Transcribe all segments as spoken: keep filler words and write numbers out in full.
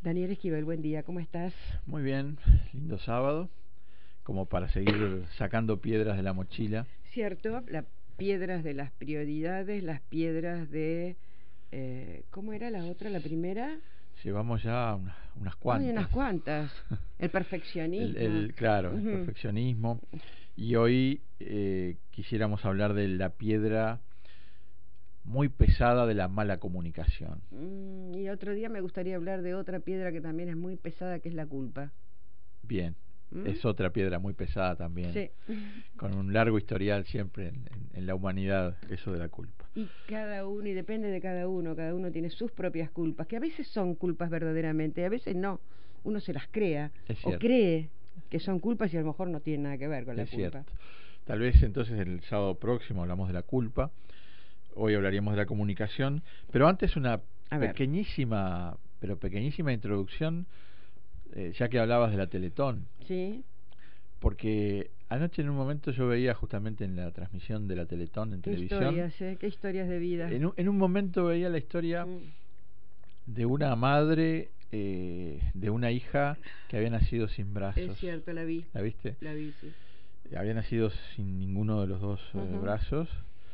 Daniel Esquivel, buen día, ¿cómo estás? Muy bien, lindo sábado, como para seguir sacando piedras de la mochila. Cierto, las piedras de las prioridades, las piedras de... Eh, ¿Cómo era la otra, la primera? Llevamos ya unas, unas Hay unas cuantas. cuantas. El el, perfeccionismo. el, claro, el Uh-huh. perfeccionismo. Y hoy eh, quisiéramos hablar de la piedra muy pesada de la mala comunicación. Mm, y otro día me gustaría hablar de otra piedra que también es muy pesada, que es la culpa. Bien, ¿Mm? es otra piedra muy pesada también, Sí. con un largo historial siempre en, en, en la humanidad, eso de la culpa. Y cada uno, y depende de cada uno, cada uno tiene sus propias culpas, que a veces son culpas verdaderamente, a veces no, uno se las crea, Es o cierto, cree que son culpas y a lo mejor no tienen nada que ver con la es culpa. cierto. Tal vez entonces el sábado próximo hablamos de la culpa. Hoy hablaríamos de la comunicación, pero antes una A ver. pequeñísima, pero pequeñísima introducción, eh, ya que hablabas de la Teletón, Sí. porque anoche en un momento yo veía justamente en la transmisión de la Teletón en Qué televisión, historias, ¿eh? Qué historias de vida. en un, en un momento veía la historia Mm. de una madre, eh, de una hija que había nacido sin Es brazos. cierto, la vi, ¿La viste? la vi, sí. Había nacido sin ninguno de los dos eh, Uh-huh. brazos.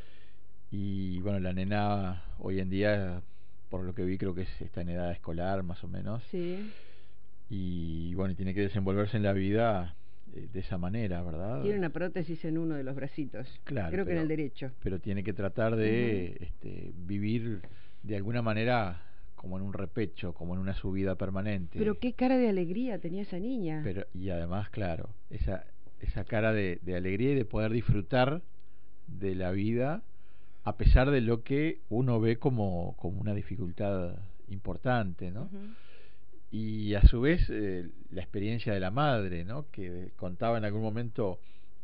Y bueno, la nena hoy en día, por lo que vi, creo que es, está en edad escolar más o menos. Sí. Y bueno, y tiene que desenvolverse en la vida eh, de esa manera, Tiene ¿verdad? una prótesis en uno de los bracitos, Claro, creo que en el pero, derecho. pero tiene que tratar Uh-huh. de este, vivir de alguna manera como en un repecho, como en una subida Pero permanente. qué cara de alegría tenía esa niña. Pero, y además, claro, esa, esa cara de, de alegría y de poder disfrutar de la vida a pesar de lo que uno ve como, como una dificultad importante, ¿no? Uh-huh. Y a su vez eh, la experiencia de la madre, ¿no? Que contaba en algún momento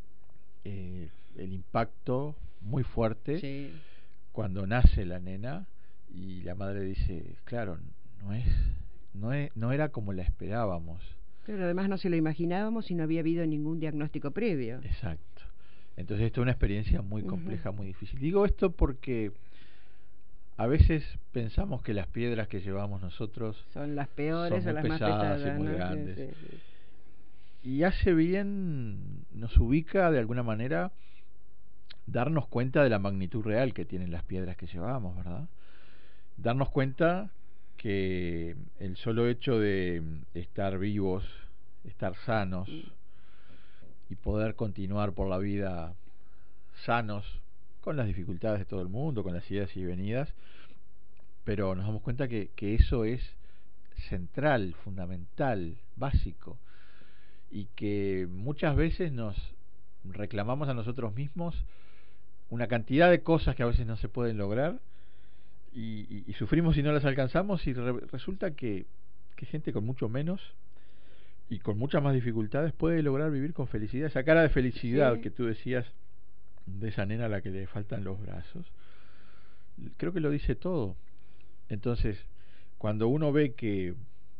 eh, el impacto muy fuerte Sí. cuando nace la nena y la madre dice, claro, no es, no es, no era como la esperábamos. Pero además no se lo imaginábamos y no había habido ningún diagnóstico previo. Exacto. Entonces esto es una experiencia muy Uh-huh. compleja, muy difícil. Digo esto porque a veces pensamos que las piedras que llevamos nosotros Son las peores son o muy las más pesadas y pesadas, muy ¿no? Sí, grandes. sí, sí. Y hace bien, nos ubica de alguna manera darnos cuenta de la magnitud real que tienen las piedras que llevamos, ¿verdad? Darnos cuenta que el solo hecho de estar vivos, estar sanos Mm. y poder continuar por la vida sanos, con las dificultades de todo el mundo, con las idas y venidas, pero nos damos cuenta que, que eso es central, fundamental, básico, y que muchas veces nos reclamamos a nosotros mismos una cantidad de cosas que a veces no se pueden lograr y, y, y sufrimos si no las alcanzamos y re, resulta que, que gente con mucho menos y con muchas más dificultades puede lograr vivir con felicidad. Esa cara de felicidad Sí. que tú decías de esa nena a la que le faltan los brazos, creo que lo dice todo. Entonces, cuando uno ve que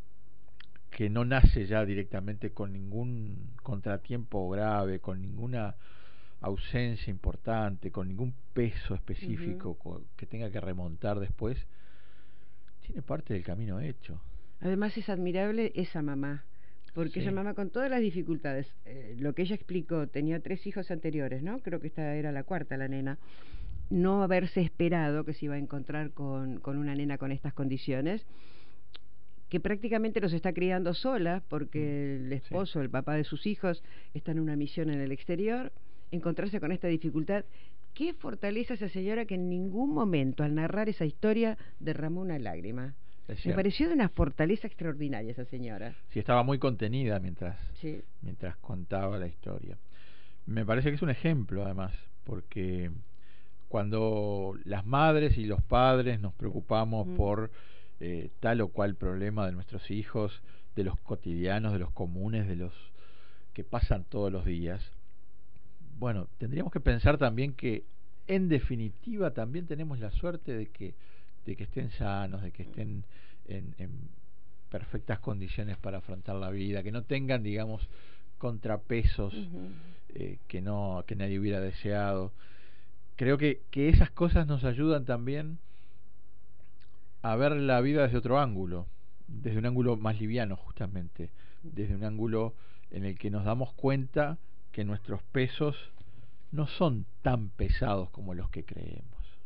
que no nace ya directamente con ningún contratiempo grave, con ninguna ausencia importante, con ningún peso Uh-huh. específico que tenga que remontar después, tiene parte del camino hecho. Además es admirable esa mamá, porque esa Sí, mamá con todas las dificultades, eh, lo que ella explicó, tenía tres hijos anteriores, ¿no? Creo que esta era la cuarta, la nena. No haberse esperado que se iba a encontrar con, con una nena con estas condiciones, que prácticamente los está criando sola, mm, porque el sí. esposo, el papá de sus hijos, está en una misión en el exterior, encontrarse con esta dificultad. Qué fortaleza esa señora que en ningún momento al narrar esa historia derramó una lágrima. Es Me cierto. pareció de una fortaleza extraordinaria esa señora. Sí, estaba muy contenida mientras, Sí. mientras contaba la historia. Me parece que es un ejemplo, además, porque cuando las madres y los padres nos preocupamos Mm. por eh, tal o cual problema de nuestros hijos, de los cotidianos, de los comunes, de los que pasan todos los días, bueno, tendríamos que pensar también que en definitiva también tenemos la suerte de que de que estén sanos, de que estén en, en perfectas condiciones para afrontar la vida, que no tengan, digamos, contrapesos Uh-huh. eh, que no que nadie hubiera deseado. Creo que, que esas cosas nos ayudan también a ver la vida desde otro ángulo, desde un ángulo más liviano, justamente, desde un ángulo en el que nos damos cuenta que nuestros pesos no son tan pesados como los que creemos.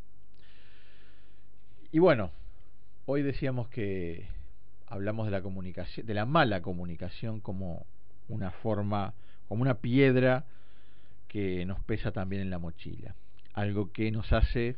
Y bueno, hoy decíamos que hablamos de la comunicación, de la mala comunicación como una forma, como una piedra que nos pesa también en la mochila, algo que nos hace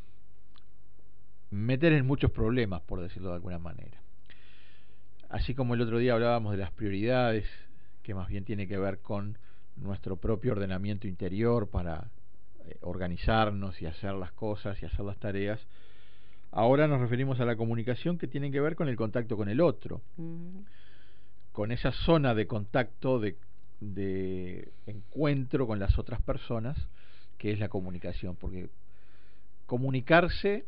meter en muchos problemas, por decirlo de alguna manera. Así como el otro día hablábamos de las prioridades, que más bien tiene que ver con nuestro propio ordenamiento interior para eh, organizarnos y hacer las cosas y hacer las tareas, ahora nos referimos a la comunicación que tiene que ver con el contacto con el otro, uh-huh. con esa zona de contacto, de, de encuentro con las otras personas, que es la comunicación, porque comunicarse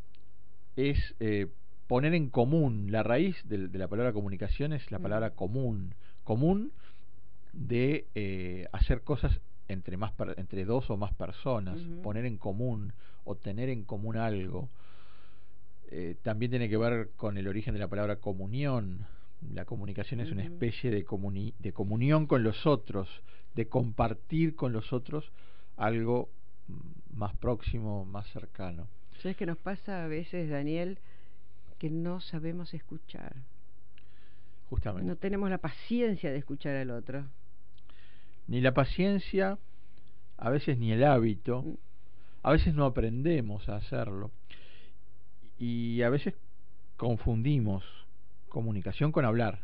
es eh, poner en común. La raíz de, de la palabra comunicación es la palabra común, común de eh, hacer cosas entre más per, entre dos o más personas, uh-huh. poner en común o tener en común algo. Eh, también tiene que ver con el origen de la palabra comunión. La comunicación uh-huh. es una especie de, comuni de comunión con los otros, de compartir con los otros algo más próximo, más cercano. ¿Sabes qué nos pasa a veces, Daniel? Que no sabemos escuchar. Justamente. No tenemos la paciencia de escuchar al otro. Ni la paciencia, a veces ni el hábito, a veces no aprendemos a hacerlo. Y a veces confundimos comunicación con hablar.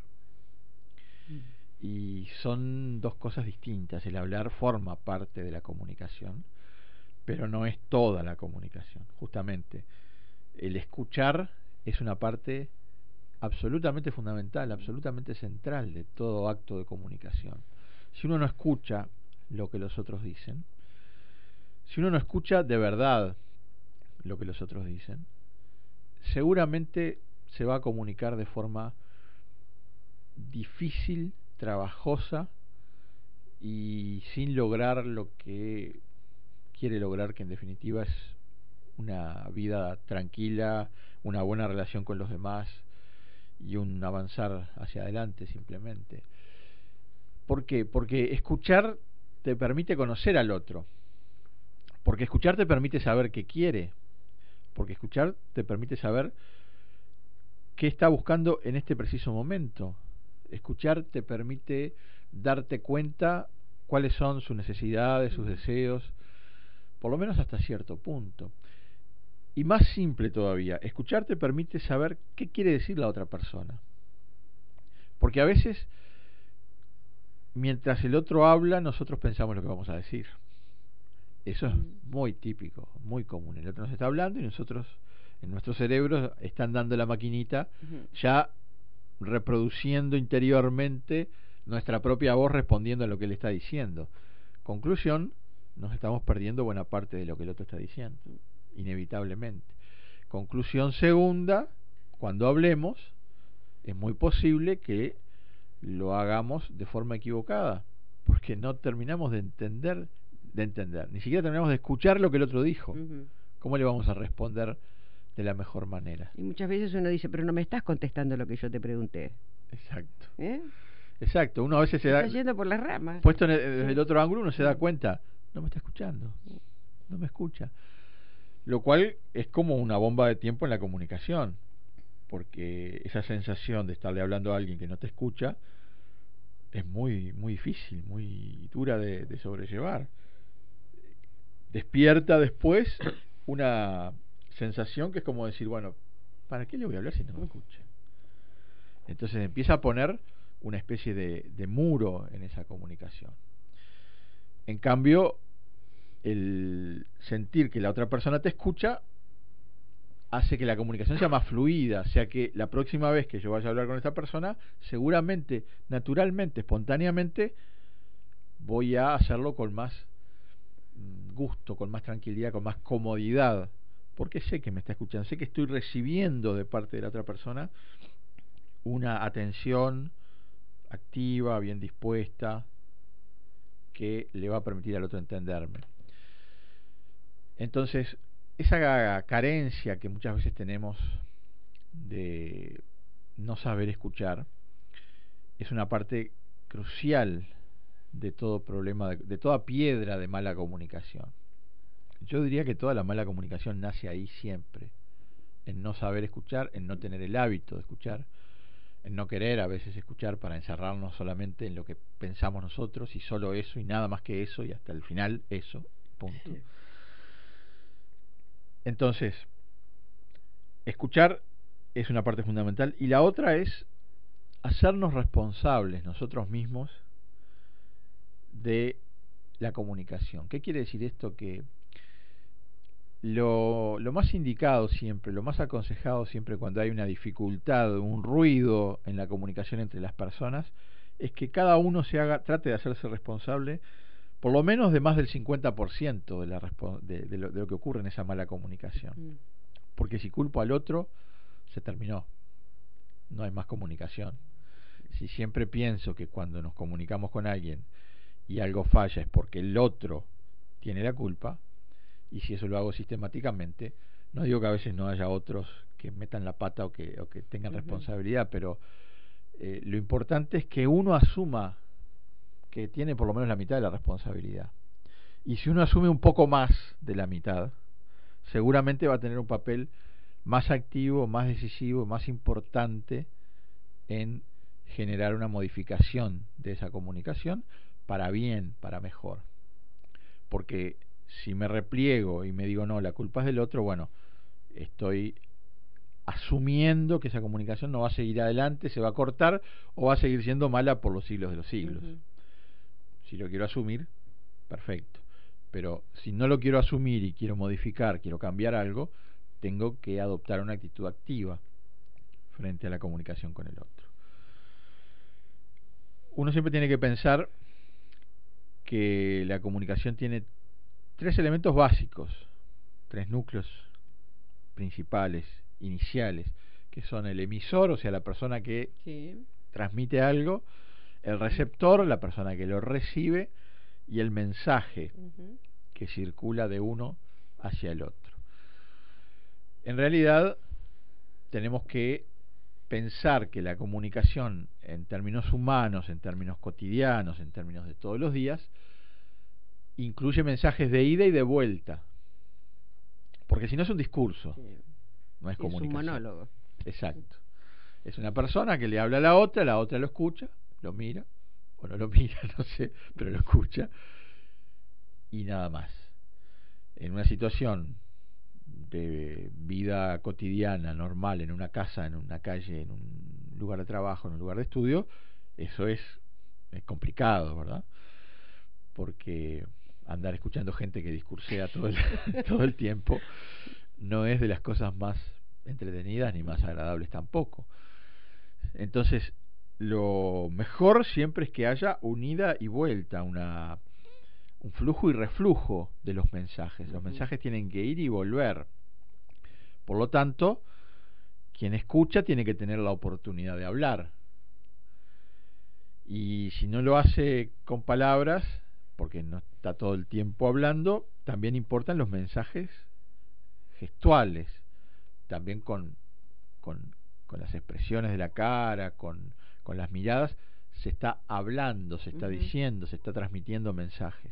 Mm. Y son dos cosas distintas. El hablar forma parte de la comunicación, pero no es toda la comunicación. Justamente, el escuchar es una parte absolutamente fundamental, absolutamente central de todo acto de comunicación. Si uno no escucha lo que los otros dicen, si uno no escucha de verdad lo que los otros dicen, seguramente se va a comunicar de forma difícil, trabajosa y sin lograr lo que quiere lograr, que en definitiva es una vida tranquila, una buena relación con los demás y un avanzar hacia adelante simplemente. ¿Por qué? Porque escuchar te permite conocer al otro, porque escuchar te permite saber qué quiere, porque escuchar te permite saber qué está buscando en este preciso momento. Escuchar te permite darte cuenta cuáles son sus necesidades, sus deseos, por lo menos hasta cierto punto. Y más simple todavía, escuchar te permite saber qué quiere decir la otra persona. Porque a veces, mientras el otro habla, nosotros pensamos lo que vamos a decir. Eso es muy típico, muy común. El otro nos está hablando y nosotros, en nuestros cerebros, están dando la maquinita, uh-huh. ya reproduciendo interiormente nuestra propia voz respondiendo a lo que él está diciendo. Conclusión, nos estamos perdiendo buena parte de lo que el otro está diciendo, inevitablemente. Conclusión segunda, cuando hablemos, es muy posible que lo hagamos de forma equivocada, porque no terminamos de entender, de entender, ni siquiera terminamos de escuchar lo que el otro dijo. Uh-huh. ¿Cómo le vamos a responder de la mejor manera? Y muchas veces uno dice, pero no me estás contestando lo que yo te pregunté. Exacto. ¿Eh? Exacto, uno a veces se está da... yendo por las ramas. Puesto en el, desde el otro ángulo, uno se da cuenta, no me está escuchando, no me escucha. Lo cual es como una bomba de tiempo en la comunicación, porque esa sensación de estarle hablando a alguien que no te escucha es muy muy difícil, muy dura de, de sobrellevar. Despierta después una sensación que es como decir, bueno, ¿para qué le voy a hablar si no me escucha? Entonces empieza a poner una especie de, de muro en esa comunicación. En cambio, el sentir que la otra persona te escucha hace que la comunicación sea más fluida, o sea que la próxima vez que yo vaya a hablar con esta persona, seguramente, naturalmente, espontáneamente, voy a hacerlo con más gusto, con más tranquilidad, con más comodidad, porque sé que me está escuchando, sé que estoy recibiendo de parte de la otra persona una atención activa, bien dispuesta, que le va a permitir al otro entenderme. Entonces, esa carencia que muchas veces tenemos de no saber escuchar es una parte crucial de todo problema, de, de toda piedra de mala comunicación. Yo diría que toda la mala comunicación nace ahí siempre, en no saber escuchar, en no tener el hábito de escuchar, en no querer a veces escuchar para encerrarnos solamente en lo que pensamos nosotros y solo eso y nada más que eso y hasta el final eso, punto. Sí. Entonces, escuchar es una parte fundamental y la otra es hacernos responsables nosotros mismos de la comunicación. ¿Qué quiere decir esto? Que lo, lo más indicado siempre, lo más aconsejado siempre cuando hay una dificultad, un ruido en la comunicación entre las personas, es que cada uno se haga, trate de hacerse responsable por lo menos de más del cincuenta por ciento de, la, de, de, lo, de lo que ocurre en esa mala comunicación. Mm. Porque si culpo al otro, se terminó. No hay más comunicación. Si siempre pienso que cuando nos comunicamos con alguien y algo falla es porque el otro tiene la culpa, y si eso lo hago sistemáticamente, no digo que a veces no haya otros que metan la pata o que, o que tengan uh-huh. responsabilidad, pero eh, lo importante es que uno asuma que tiene por lo menos la mitad de la responsabilidad. Y si uno asume un poco más de la mitad, seguramente va a tener un papel más activo, más decisivo, más importante en generar una modificación de esa comunicación para bien, para mejor. Porque si me repliego y me digo no, la culpa es del otro, bueno, estoy asumiendo que esa comunicación no va a seguir adelante, se va a cortar o va a seguir siendo mala por los siglos de los siglos. Uh-huh. Si lo quiero asumir, perfecto. Pero si no lo quiero asumir y quiero modificar, quiero cambiar algo, tengo que adoptar una actitud activa frente a la comunicación con el otro. Uno siempre tiene que pensar que la comunicación tiene tres elementos básicos, tres núcleos principales, iniciales, que son el emisor, o sea, la persona que sí. transmite algo, el receptor, la persona que lo recibe, y el mensaje uh-huh. que circula de uno hacia el otro. En realidad, tenemos que pensar que la comunicación en términos humanos, en términos cotidianos, en términos de todos los días, incluye mensajes de ida y de vuelta. Porque si no es un discurso, sí. no es, es comunicación. Es un monólogo. Exacto. Es una persona que le habla a la otra, la otra lo escucha, lo mira, o no lo mira, no sé, pero lo escucha, y nada más. En una situación de vida cotidiana, normal, en una casa, en una calle, en un lugar de trabajo, en un lugar de estudio, eso es, es complicado, ¿verdad? Porque andar escuchando gente que discursea todo el, todo el tiempo no es de las cosas más entretenidas ni más agradables tampoco. Entonces, lo mejor siempre es que haya un ida y vuelta, una, un flujo y reflujo de los mensajes. Los mensajes tienen que ir y volver. Por lo tanto, quien escucha tiene que tener la oportunidad de hablar. Y si no lo hace con palabras, porque no está todo el tiempo hablando, también importan los mensajes gestuales, también con, con, con las expresiones de la cara, con, con las miradas, se está hablando, se está uh-huh. diciendo, se está transmitiendo mensajes.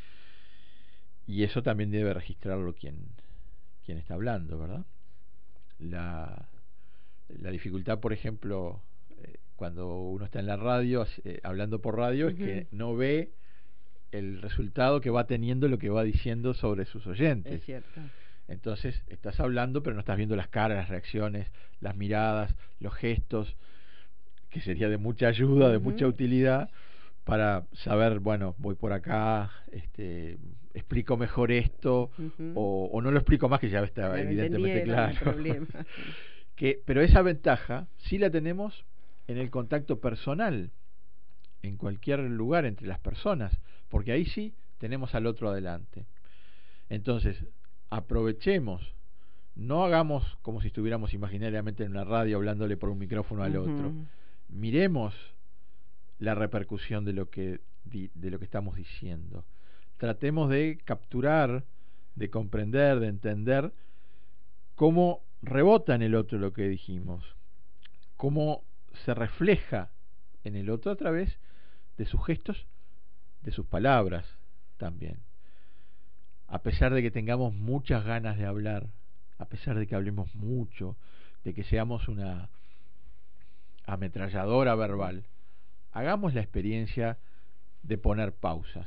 Y eso también debe registrarlo quien, quien está hablando, ¿verdad? La, la dificultad, por ejemplo, eh, cuando uno está en la radio, eh, hablando por radio, uh-huh. es que no ve el resultado que va teniendo lo que va diciendo sobre sus oyentes. Es cierto. Entonces, estás hablando, pero no estás viendo las caras, las reacciones, las miradas, los gestos, que sería de mucha ayuda, uh-huh. de mucha utilidad, para saber, bueno, voy por acá, este, explico mejor esto, uh-huh. o, o no lo explico más, que ya está claro, evidentemente claro. Problema. que, pero esa ventaja sí la tenemos en el contacto personal, en cualquier lugar entre las personas, porque ahí sí tenemos al otro adelante. Entonces, aprovechemos, no hagamos como si estuviéramos imaginariamente en una radio hablándole por un micrófono al uh-huh. otro. Miremos la repercusión de lo que de lo que estamos diciendo. Tratemos de capturar, de comprender, de entender cómo rebota en el otro lo que dijimos, cómo se refleja en el otro a través de sus gestos, de sus palabras también. A pesar de que tengamos muchas ganas de hablar, a pesar de que hablemos mucho, de que seamos una ametralladora verbal, hagamos la experiencia de poner pausas.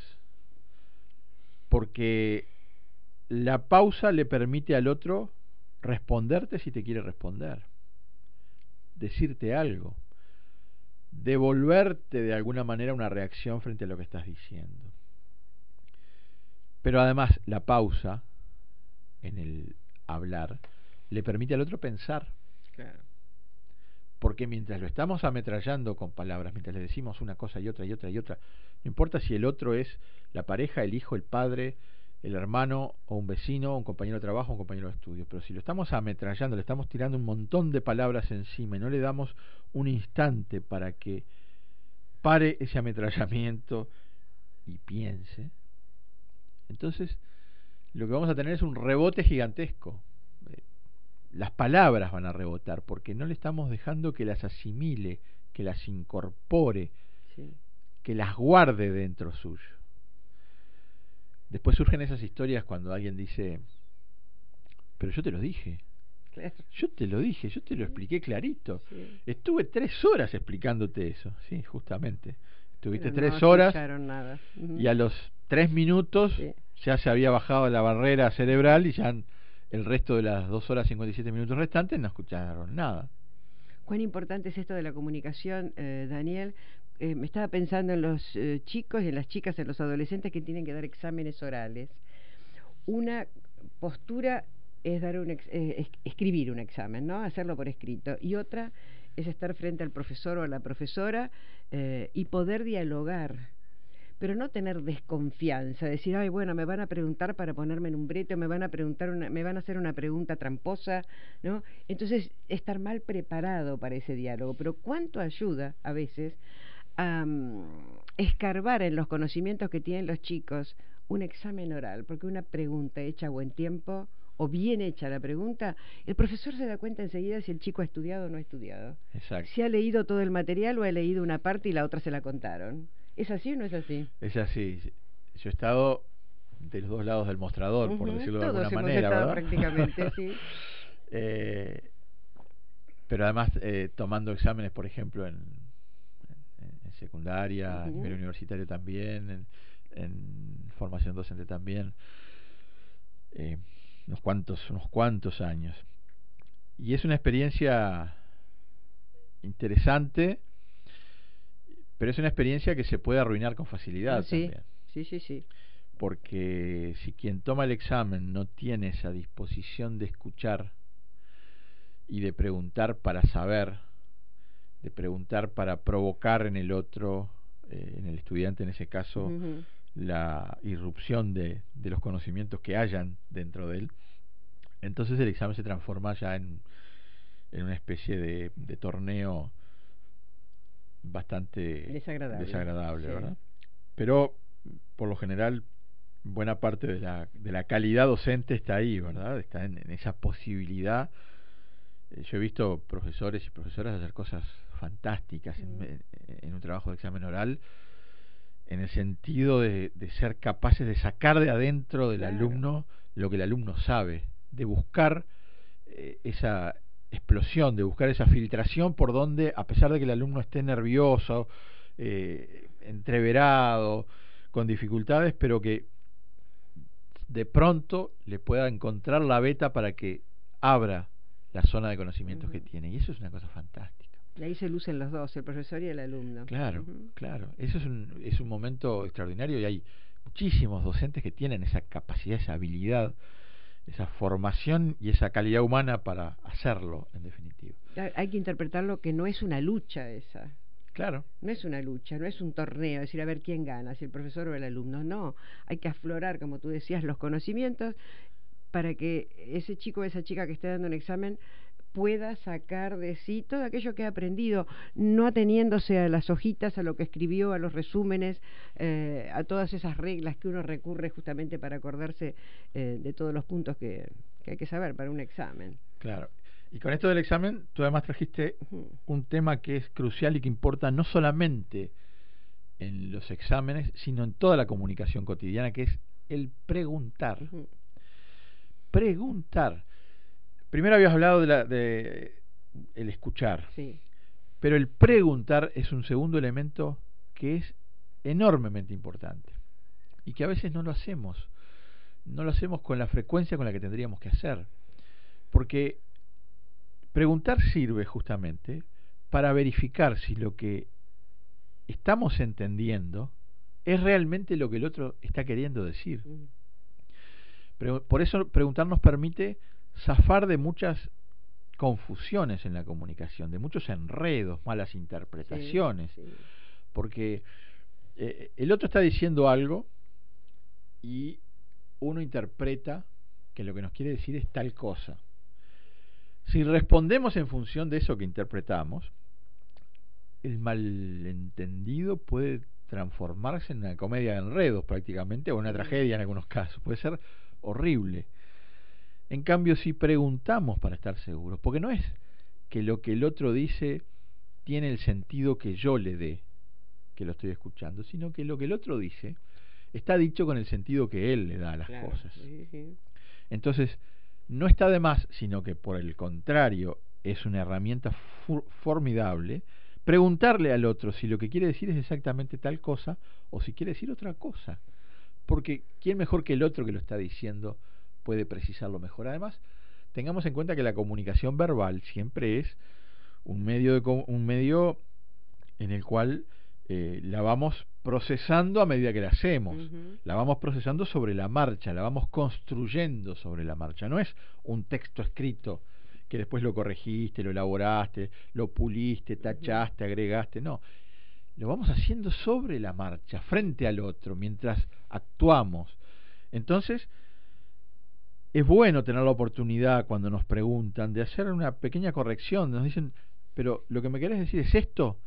Porque la pausa le permite al otro responderte si te quiere responder, decirte algo, devolverte de alguna manera una reacción frente a lo que estás diciendo. Pero además la pausa en el hablar le permite al otro pensar. Claro. Porque mientras lo estamos ametrallando con palabras, mientras le decimos una cosa y otra y otra y otra, no importa si el otro es la pareja, el hijo, el padre, el hermano o un vecino, un compañero de trabajo, un compañero de estudio, pero si lo estamos ametrallando, le estamos tirando un montón de palabras encima y no le damos un instante para que pare ese ametrallamiento y piense, entonces lo que vamos a tener es un rebote gigantesco. Las palabras van a rebotar porque no le estamos dejando que las asimile, que las incorpore, sí, que las guarde dentro suyo. Después surgen esas historias cuando alguien dice, pero yo te lo dije, claro, yo te lo dije, yo te lo expliqué clarito, sí, estuve tres horas explicándote eso, sí, justamente, estuviste pero tres no horas nada. Uh-huh. Y a los tres minutos sí, ya se había bajado la barrera cerebral y ya el resto de las dos horas cincuenta y siete minutos restantes no escucharon nada. ¿Cuán importante es esto de la comunicación, eh, Daniel? Eh, me estaba pensando en los eh, chicos y en las chicas, en los adolescentes que tienen que dar exámenes orales. Una postura es dar un ex, eh, es, escribir un examen, ¿no? Hacerlo por escrito. Y otra es estar frente al profesor o a la profesora eh, y poder dialogar. Pero no tener desconfianza, decir, ay, bueno, me van a preguntar para ponerme en un brete, o me van a preguntar una, me van a hacer una pregunta tramposa, ¿no? Entonces, estar mal preparado para ese diálogo. Pero cuánto ayuda a veces a um, escarbar en los conocimientos que tienen los chicos un examen oral, porque una pregunta hecha a buen tiempo o bien hecha la pregunta, el profesor se da cuenta enseguida si el chico ha estudiado o no ha estudiado. Exacto. Si ha leído todo el material o ha leído una parte y la otra se la contaron. ¿Es así o no es así? Es así. Yo he estado de los dos lados del mostrador, uh-huh, por decirlo de Todos alguna hemos manera, estado ¿verdad? Prácticamente, sí. eh, pero además eh, tomando exámenes, por ejemplo, en, en, en secundaria, uh-huh, a nivel universitario también, en, en formación docente también, eh, unos cuantos, unos cuantos años. Y es una experiencia interesante, pero es una experiencia que se puede arruinar con facilidad, sí, también. Sí, sí, sí. Porque si quien toma el examen no tiene esa disposición de escuchar y de preguntar para saber, de preguntar para provocar en el otro, eh, en el estudiante en ese caso, uh-huh, la irrupción de, de los conocimientos que hayan dentro de él, entonces el examen se transforma ya en, en una especie de, de torneo bastante desagradable, desagradable, sí, ¿verdad? Pero por lo general buena parte de la, de la calidad docente está ahí, ¿verdad? Está en, en esa posibilidad. Eh, yo he visto profesores y profesoras hacer cosas fantásticas mm. en, en un trabajo de examen oral, en el sentido de, de ser capaces de sacar de adentro del claro. alumno lo que el alumno sabe, de buscar eh, esa explosión, de buscar esa filtración por donde, a pesar de que el alumno esté nervioso, eh, entreverado, con dificultades, pero que de pronto le pueda encontrar la veta para que abra la zona de conocimientos uh-huh. que tiene. Y eso es una cosa fantástica. Y ahí se lucen los dos, el profesor y el alumno. Claro, uh-huh. claro. Eso es un, es un momento extraordinario y hay muchísimos docentes que tienen esa capacidad, esa habilidad, esa formación y esa calidad humana para hacerlo, en definitiva. Hay que interpretarlo que no es una lucha esa. Claro. No es una lucha, no es un torneo, decir a ver quién gana, si el profesor o el alumno. No, hay que aflorar, como tú decías, los conocimientos para que ese chico o esa chica que esté dando un examen pueda sacar de sí todo aquello que ha aprendido, no ateniéndose a las hojitas, a lo que escribió, a los resúmenes, eh, a todas esas reglas que uno recurre justamente para acordarse eh, de todos los puntos que, que hay que saber para un examen. Claro. Y con esto del examen, tú además trajiste uh-huh. un tema que es crucial y que importa no solamente en los exámenes, sino en toda la comunicación cotidiana, que es el preguntar. Uh-huh. Preguntar. Primero habías hablado de, la, de el escuchar, sí. pero el preguntar es un segundo elemento que es enormemente importante y que a veces no lo hacemos, no lo hacemos con la frecuencia con la que tendríamos que hacer, porque preguntar sirve justamente para verificar si lo que estamos entendiendo es realmente lo que el otro está queriendo decir. Uh-huh. Pero por eso preguntar nos permite zafar de muchas confusiones en la comunicación, de muchos enredos, malas interpretaciones, sí, sí. porque eh, el otro está diciendo algo y uno interpreta que lo que nos quiere decir es tal cosa. Si respondemos en función de eso que interpretamos, el malentendido puede transformarse en una comedia de enredos prácticamente, o una sí. tragedia en algunos casos, puede ser horrible. En cambio, si preguntamos para estar seguros, porque no es que lo que el otro dice tiene el sentido que yo le dé, que lo estoy escuchando, sino que lo que el otro dice está dicho con el sentido que él le da a las claro, cosas. Sí, sí. Entonces, no está de más, sino que por el contrario, es una herramienta fu- formidable preguntarle al otro si lo que quiere decir es exactamente tal cosa o si quiere decir otra cosa. Porque ¿quién mejor que el otro que lo está diciendo puede precisarlo mejor? Además, tengamos en cuenta que la comunicación verbal siempre es un medio, de, un medio en el cual eh, la vamos procesando a medida que la hacemos. Uh-huh. La vamos procesando sobre la marcha, la vamos construyendo sobre la marcha. No es un texto escrito que después lo corregiste, lo elaboraste, lo puliste, tachaste, uh-huh. agregaste. No, lo vamos haciendo sobre la marcha, frente al otro, mientras actuamos. Entonces, es bueno tener la oportunidad cuando nos preguntan de hacer una pequeña corrección. Nos dicen, pero lo que me querés decir es esto.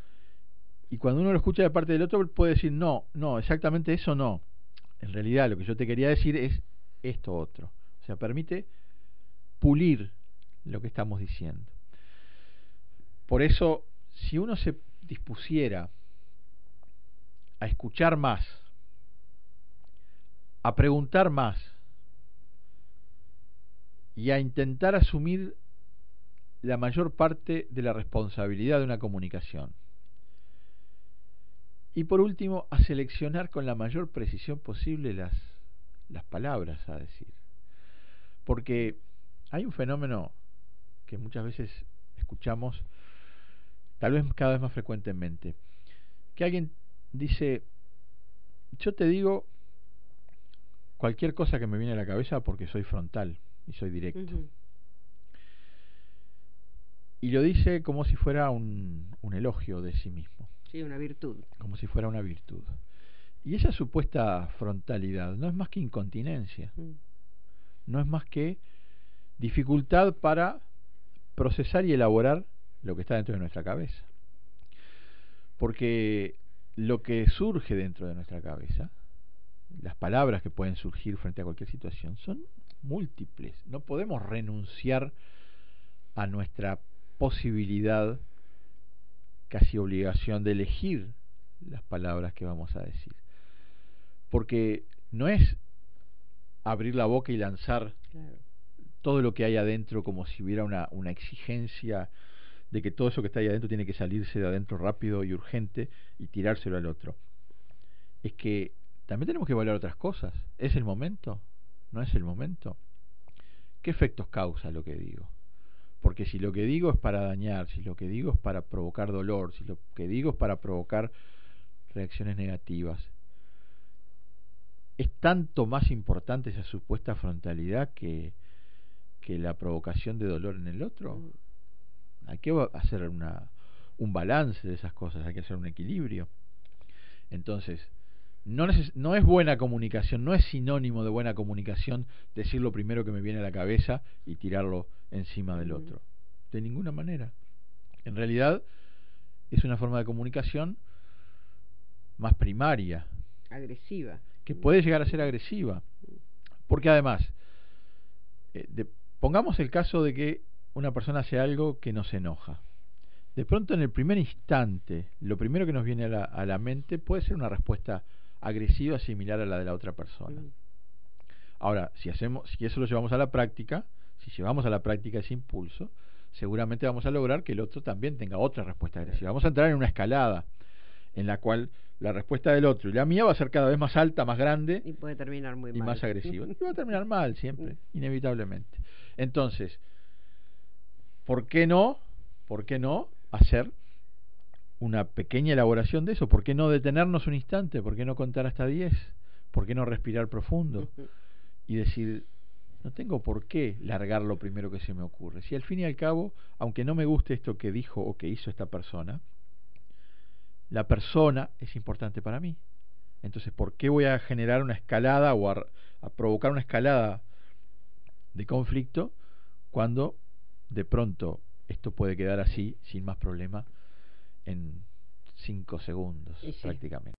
Y cuando uno lo escucha de parte del otro puede decir, no, no, exactamente eso no. En realidad lo que yo te quería decir es esto otro. O sea, permite pulir lo que estamos diciendo. Por eso, si uno se dispusiera a escuchar más, a preguntar más y a intentar asumir la mayor parte de la responsabilidad de una comunicación. Y por último, a seleccionar con la mayor precisión posible las, las palabras a decir. Porque hay un fenómeno que muchas veces escuchamos, tal vez cada vez más frecuentemente, que alguien dice, yo te digo cualquier cosa que me viene a la cabeza porque soy frontal y soy directo. Uh-huh. Y lo dice como si fuera un, un elogio de sí mismo. Sí, una virtud. Como si fuera una virtud. Y esa supuesta frontalidad no es más que incontinencia. Uh-huh. No es más que dificultad para procesar y elaborar lo que está dentro de nuestra cabeza. Porque lo que surge dentro de nuestra cabeza, las palabras que pueden surgir frente a cualquier situación, son múltiples. No podemos renunciar a nuestra posibilidad, casi obligación, de elegir las palabras que vamos a decir. Porque no es abrir la boca y lanzar claro. todo lo que hay adentro como si hubiera una, una exigencia de que todo eso que está ahí adentro tiene que salirse de adentro rápido y urgente y tirárselo al otro. Es que también tenemos que evaluar otras cosas. ¿Es el momento? ¿No es el momento? ¿Qué efectos causa lo que digo? Porque si lo que digo es para dañar, si lo que digo es para provocar dolor, si lo que digo es para provocar reacciones negativas, es tanto más importante esa supuesta frontalidad que, que la provocación de dolor en el otro. Hay que hacer una, un balance de esas cosas, hay que hacer un equilibrio. Entonces, no, neces- no es buena comunicación, no es sinónimo de buena comunicación decir lo primero que me viene a la cabeza y tirarlo encima del otro. De ninguna manera. En realidad, es una forma de comunicación más primaria. Agresiva. Que puede llegar a ser agresiva. Porque además, eh, de, pongamos el caso de que una persona hace algo que nos enoja. De pronto, en el primer instante, lo primero que nos viene a la, a la mente puede ser una respuesta agresiva similar a la de la otra persona. Mm. Ahora, si hacemos, si eso lo llevamos a la práctica, si llevamos a la práctica ese impulso, seguramente vamos a lograr que el otro también tenga otra respuesta agresiva. Vamos a entrar en una escalada en la cual la respuesta del otro y la mía va a ser cada vez más alta, más grande y puede terminar muy y mal. más agresiva. Y va a terminar mal siempre, inevitablemente. Entonces, ¿por qué no? ¿Por qué no hacer una pequeña elaboración de eso? ¿Por qué no detenernos un instante? ¿Por qué no contar hasta diez? ¿Por qué no respirar profundo? Y decir, no tengo por qué largar lo primero que se me ocurre. Si al fin y al cabo, aunque no me guste esto que dijo o que hizo esta persona, la persona es importante para mí. Entonces, ¿por qué voy a generar una escalada o a, a provocar una escalada de conflicto cuando de pronto esto puede quedar así, sin más problema, en cinco segundos, sí, prácticamente?